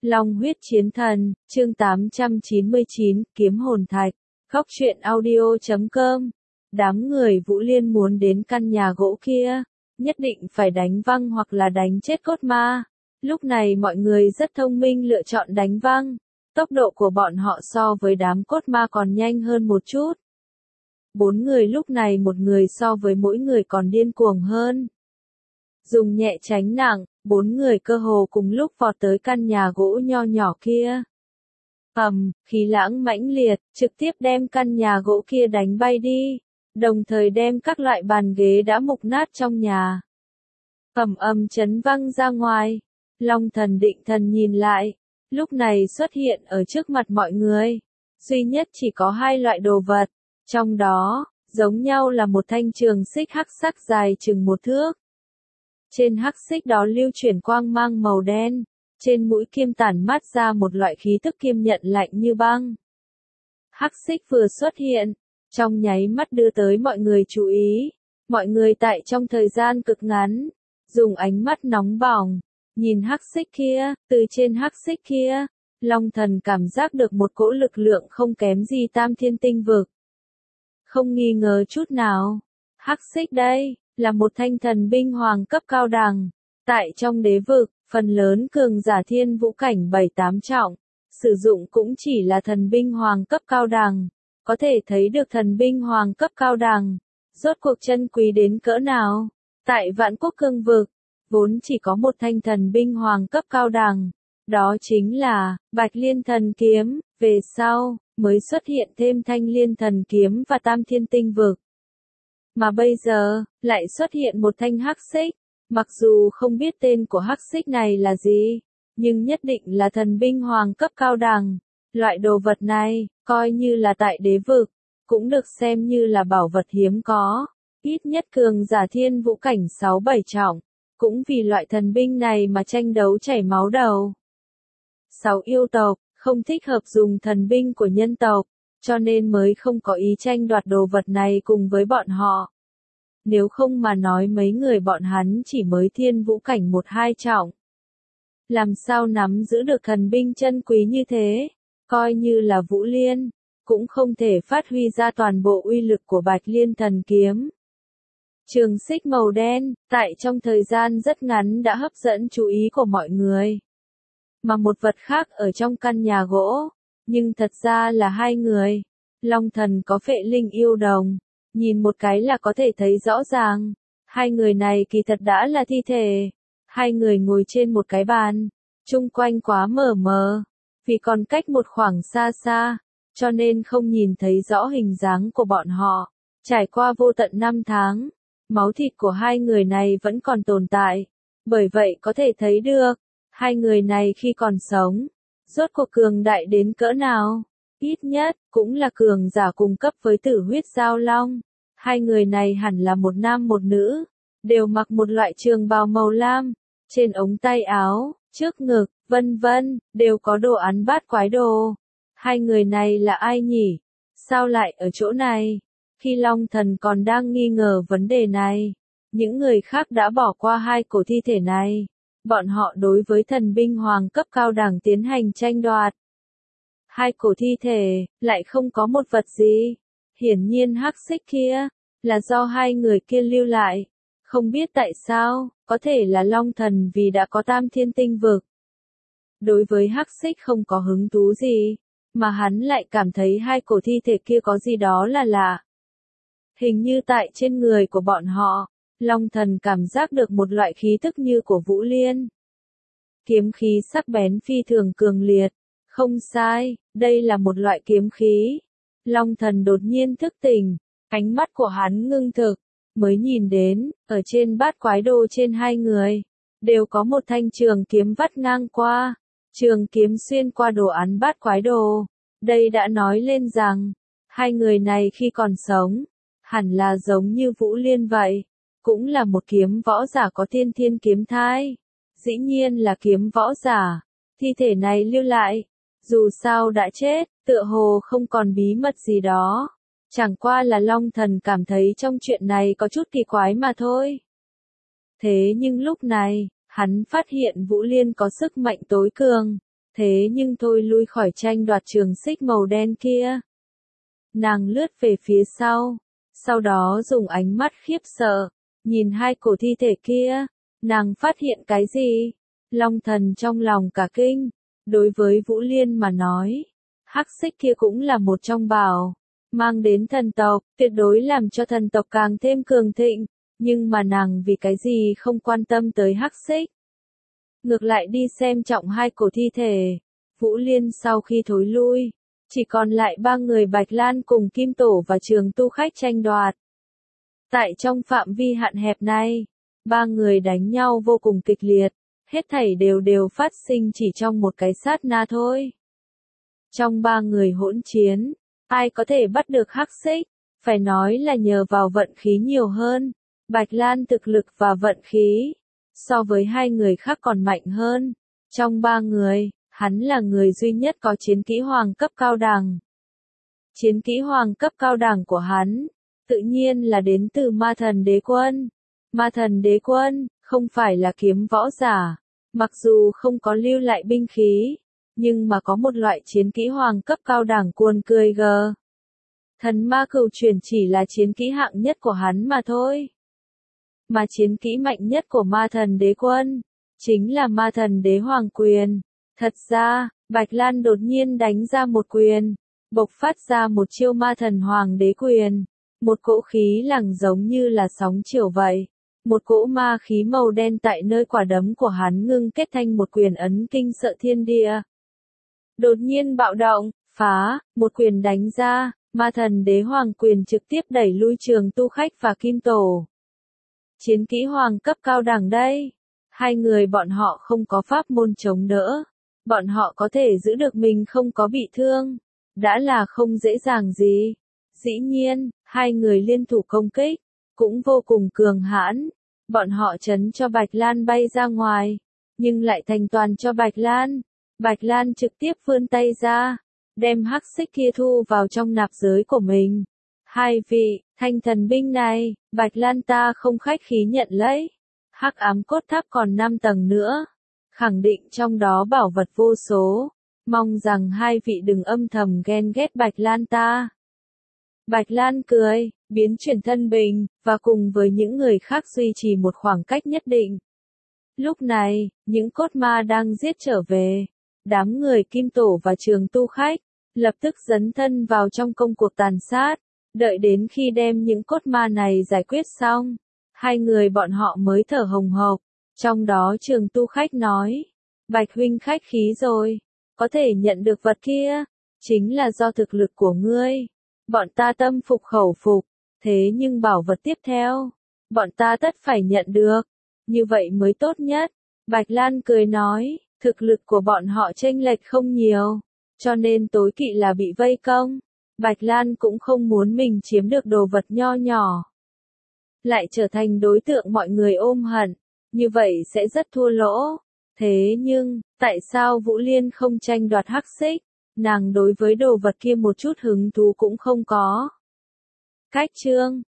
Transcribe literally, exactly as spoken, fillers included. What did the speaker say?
Long huyết chiến thần, chương tám trăm chín mươi chín, kiếm hồn thạch, góc truyện audio chấm com. Đám người Vũ Liên muốn đến căn nhà gỗ kia, nhất định phải đánh văng hoặc là đánh chết cốt ma. Lúc này mọi người rất thông minh lựa chọn đánh văng, tốc độ của bọn họ so với đám cốt ma còn nhanh hơn một chút. Bốn người lúc này một người so với mỗi người còn điên cuồng hơn. Dùng nhẹ tránh nặng, bốn người cơ hồ cùng lúc vọt tới căn nhà gỗ nho nhỏ kia. Ầm, khí lãng mãnh liệt, trực tiếp đem căn nhà gỗ kia đánh bay đi, đồng thời đem các loại bàn ghế đã mục nát trong nhà. Ầm ầm chấn văng ra ngoài. Long thần định thần nhìn lại, lúc này xuất hiện ở trước mặt mọi người. Duy nhất chỉ có hai loại đồ vật, trong đó, giống nhau là một thanh trường xích hắc sắc dài chừng một thước. Trên hắc xích đó lưu chuyển quang mang màu đen, trên mũi kim tản mát ra một loại khí tức kiêm nhận lạnh như băng. Hắc xích vừa xuất hiện, trong nháy mắt đưa tới mọi người chú ý, mọi người tại trong thời gian cực ngắn, dùng ánh mắt nóng bỏng, nhìn hắc xích kia, từ trên hắc xích kia, Long thần cảm giác được một cỗ lực lượng không kém gì tam thiên tinh vực. Không nghi ngờ chút nào, hắc xích đây là một thanh thần binh hoàng cấp cao đẳng. Tại trong đế vực, phần lớn cường giả thiên vũ cảnh bảy tám trọng, sử dụng cũng chỉ là thần binh hoàng cấp cao đẳng. Có thể thấy được thần binh hoàng cấp cao đẳng, rốt cuộc chân quý đến cỡ nào. Tại vạn quốc cương vực, vốn chỉ có một thanh thần binh hoàng cấp cao đẳng, đó chính là Bạch Liên thần kiếm, về sau mới xuất hiện thêm thanh Liên thần kiếm và tam thiên tinh vực. Mà bây giờ, lại xuất hiện một thanh hắc xích, mặc dù không biết tên của hắc xích này là gì, nhưng nhất định là thần binh hoàng cấp cao đẳng. Loại đồ vật này, coi như là tại đế vực, cũng được xem như là bảo vật hiếm có, ít nhất cường giả thiên vũ cảnh sáu bảy trọng, cũng vì loại thần binh này mà tranh đấu chảy máu đầu. Sáu yêu tộc, không thích hợp dùng thần binh của nhân tộc, cho nên mới không có ý tranh đoạt đồ vật này cùng với bọn họ. Nếu không mà nói mấy người bọn hắn chỉ mới thiên vũ cảnh một hai trọng. Làm sao nắm giữ được thần binh chân quý như thế, coi như là Vũ Liên, cũng không thể phát huy ra toàn bộ uy lực của Bạch Liên thần kiếm. Trường xích màu đen, tại trong thời gian rất ngắn đã hấp dẫn chú ý của mọi người. Mà một vật khác ở trong căn nhà gỗ, nhưng thật ra là hai người. Long thần có phệ linh yêu đồng, nhìn một cái là có thể thấy rõ ràng. Hai người này kỳ thật đã là thi thể. Hai người ngồi trên một cái bàn, chung quanh quá mờ mờ, vì còn cách một khoảng xa xa, cho nên không nhìn thấy rõ hình dáng của bọn họ. Trải qua vô tận năm tháng, máu thịt của hai người này vẫn còn tồn tại, bởi vậy có thể thấy được, hai người này khi còn sống, rốt cuộc cường đại đến cỡ nào, ít nhất, cũng là cường giả cùng cấp với Tử Huyết Giao Long. Hai người này hẳn là một nam một nữ, đều mặc một loại trường bào màu lam, trên ống tay áo, trước ngực, vân vân, đều có đồ án bát quái đồ. Hai người này là ai nhỉ? Sao lại ở chỗ này? Khi Long thần còn đang nghi ngờ vấn đề này, những người khác đã bỏ qua hai cổ thi thể này. Bọn họ đối với thần binh hoàng cấp cao đẳng tiến hành tranh đoạt. Hai cổ thi thể, lại không có một vật gì. Hiển nhiên hắc xích kia, là do hai người kia lưu lại. Không biết tại sao, có thể là Long thần vì đã có tam thiên tinh vực. Đối với hắc xích không có hứng thú gì, mà hắn lại cảm thấy hai cổ thi thể kia có gì đó là lạ. Hình như tại trên người của bọn họ, Long thần cảm giác được một loại khí tức như của Vũ Liên. Kiếm khí sắc bén phi thường cường liệt. Không sai, đây là một loại kiếm khí. Long thần đột nhiên thức tỉnh, ánh mắt của hắn ngưng thực, mới nhìn đến, ở trên bát quái đồ trên hai người, đều có một thanh trường kiếm vắt ngang qua. Trường kiếm xuyên qua đồ án bát quái đồ. Đây đã nói lên rằng, hai người này khi còn sống, hẳn là giống như Vũ Liên vậy. Cũng là một kiếm võ giả có tiên thiên kiếm thai. Dĩ nhiên là kiếm võ giả. Thi thể này lưu lại. Dù sao đã chết, tựa hồ không còn bí mật gì đó. Chẳng qua là Long thần cảm thấy trong chuyện này có chút kỳ quái mà thôi. Thế nhưng lúc này, hắn phát hiện Vũ Liên có sức mạnh tối cường. Thế nhưng thôi lui khỏi tranh đoạt trường xích màu đen kia. Nàng lướt về phía sau, sau đó dùng ánh mắt khiếp sợ, nhìn hai cổ thi thể kia, nàng phát hiện cái gì? Long thần trong lòng cả kinh, đối với Vũ Liên mà nói, hắc xích kia cũng là một trong bảo, mang đến thần tộc, tuyệt đối làm cho thần tộc càng thêm cường thịnh, nhưng mà nàng vì cái gì không quan tâm tới hắc xích. Ngược lại đi xem trọng hai cổ thi thể, Vũ Liên sau khi thối lui, chỉ còn lại ba người Bạch Lan cùng Kim Tổ và Trường Tu Khách tranh đoạt. Tại trong phạm vi hạn hẹp này, ba người đánh nhau vô cùng kịch liệt, hết thảy đều đều phát sinh chỉ trong một cái sát na thôi. Trong ba người hỗn chiến, ai có thể bắt được hắc xích, phải nói là nhờ vào vận khí nhiều hơn. Bạch Lan thực lực và vận khí, so với hai người khác còn mạnh hơn. Trong ba người, hắn là người duy nhất có chiến kỹ hoàng cấp cao đẳng. Chiến kỹ hoàng cấp cao đẳng của hắn, tự nhiên là đến từ ma thần đế quân. Ma thần đế quân, không phải là kiếm võ giả, mặc dù không có lưu lại binh khí, nhưng mà có một loại chiến kỹ hoàng cấp cao đẳng cuồn cười gờ. Thần ma cửu chuyển chỉ là chiến kỹ hạng nhất của hắn mà thôi. Mà chiến kỹ mạnh nhất của ma thần đế quân, chính là ma thần đế hoàng quyền. Thật ra, Bạch Lan đột nhiên đánh ra một quyền, bộc phát ra một chiêu ma thần hoàng đế quyền. Một cỗ khí lẳng giống như là sóng chiều vậy. Một cỗ ma khí màu đen tại nơi quả đấm của hắn ngưng kết thành một quyền ấn kinh sợ thiên địa. Đột nhiên bạo động, phá, một quyền đánh ra, ma thần đế hoàng quyền trực tiếp đẩy lui Trường Tu Khách và Kim Tổ. Chiến kỹ hoàng cấp cao đẳng đây. Hai người bọn họ không có pháp môn chống đỡ. Bọn họ có thể giữ được mình không có bị thương. Đã là không dễ dàng gì. Dĩ nhiên, hai người liên thủ công kích, cũng vô cùng cường hãn. Bọn họ chấn cho Bạch Lan bay ra ngoài, nhưng lại thành toàn cho Bạch Lan. Bạch Lan trực tiếp vươn tay ra, đem hắc xích kia thu vào trong nạp giới của mình. Hai vị, thanh thần binh này, Bạch Lan ta không khách khí nhận lấy. Hắc ám cốt tháp còn năm tầng nữa, khẳng định trong đó bảo vật vô số. Mong rằng hai vị đừng âm thầm ghen ghét Bạch Lan ta. Bạch Lan cười, biến chuyển thân bình, và cùng với những người khác duy trì một khoảng cách nhất định. Lúc này, những cốt ma đang giết trở về. Đám người Kim Tổ và Trường Tu Khách, lập tức dấn thân vào trong công cuộc tàn sát. Đợi đến khi đem những cốt ma này giải quyết xong, hai người bọn họ mới thở hồng hộc. Trong đó Trường Tu Khách nói, Bạch huynh khách khí rồi, có thể nhận được vật kia, chính là do thực lực của ngươi. Bọn ta tâm phục khẩu phục, thế nhưng bảo vật tiếp theo, bọn ta tất phải nhận được, như vậy mới tốt nhất. Bạch Lan cười nói, thực lực của bọn họ chênh lệch không nhiều, cho nên tối kỵ là bị vây công. Bạch Lan cũng không muốn mình chiếm được đồ vật nho nhỏ, lại trở thành đối tượng mọi người ôm hận, như vậy sẽ rất thua lỗ. Thế nhưng, tại sao Vũ Liên không tranh đoạt hắc xích? Nàng đối với đồ vật kia một chút hứng thú cũng không có. Cách chương